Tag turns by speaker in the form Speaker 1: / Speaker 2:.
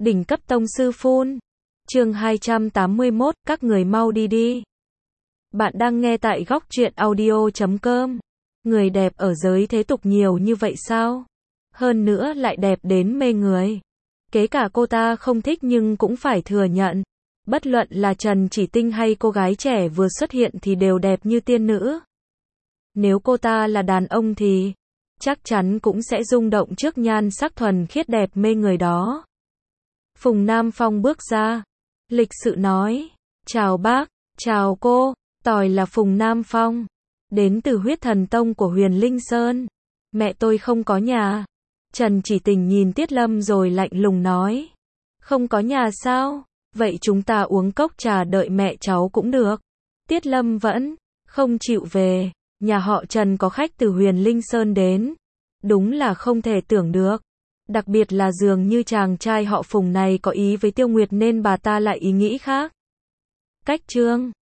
Speaker 1: Đỉnh cấp tông sư phun. Chương 281, các người mau đi đi. Bạn đang nghe tại góc truyện audio.com. Người đẹp ở giới thế tục nhiều như vậy sao? Hơn nữa lại đẹp đến mê người. Kể cả cô ta không thích nhưng cũng phải thừa nhận. Bất luận là Trần Chỉ Tinh hay cô gái trẻ vừa xuất hiện thì đều đẹp như tiên nữ. Nếu cô ta là đàn ông thì chắc chắn cũng sẽ rung động trước nhan sắc thuần khiết đẹp mê người đó. Phùng Nam Phong bước ra, lịch sự nói, chào bác, chào cô, tỏi là Phùng Nam Phong, đến từ huyết thần tông của Huyền Linh Sơn. Mẹ tôi không có nhà. Trần Chỉ Tình nhìn Tiết Lâm rồi lạnh lùng nói, không có nhà sao? Vậy chúng ta uống cốc trà đợi mẹ cháu cũng được. Tiết Lâm vẫn không chịu về, nhà họ Trần có khách từ Huyền Linh Sơn đến. Đúng là không thể tưởng được. Đặc biệt là dường như chàng trai họ Phùng này có ý với Tiêu Nguyệt nên bà ta lại ý nghĩ khác. Cách chương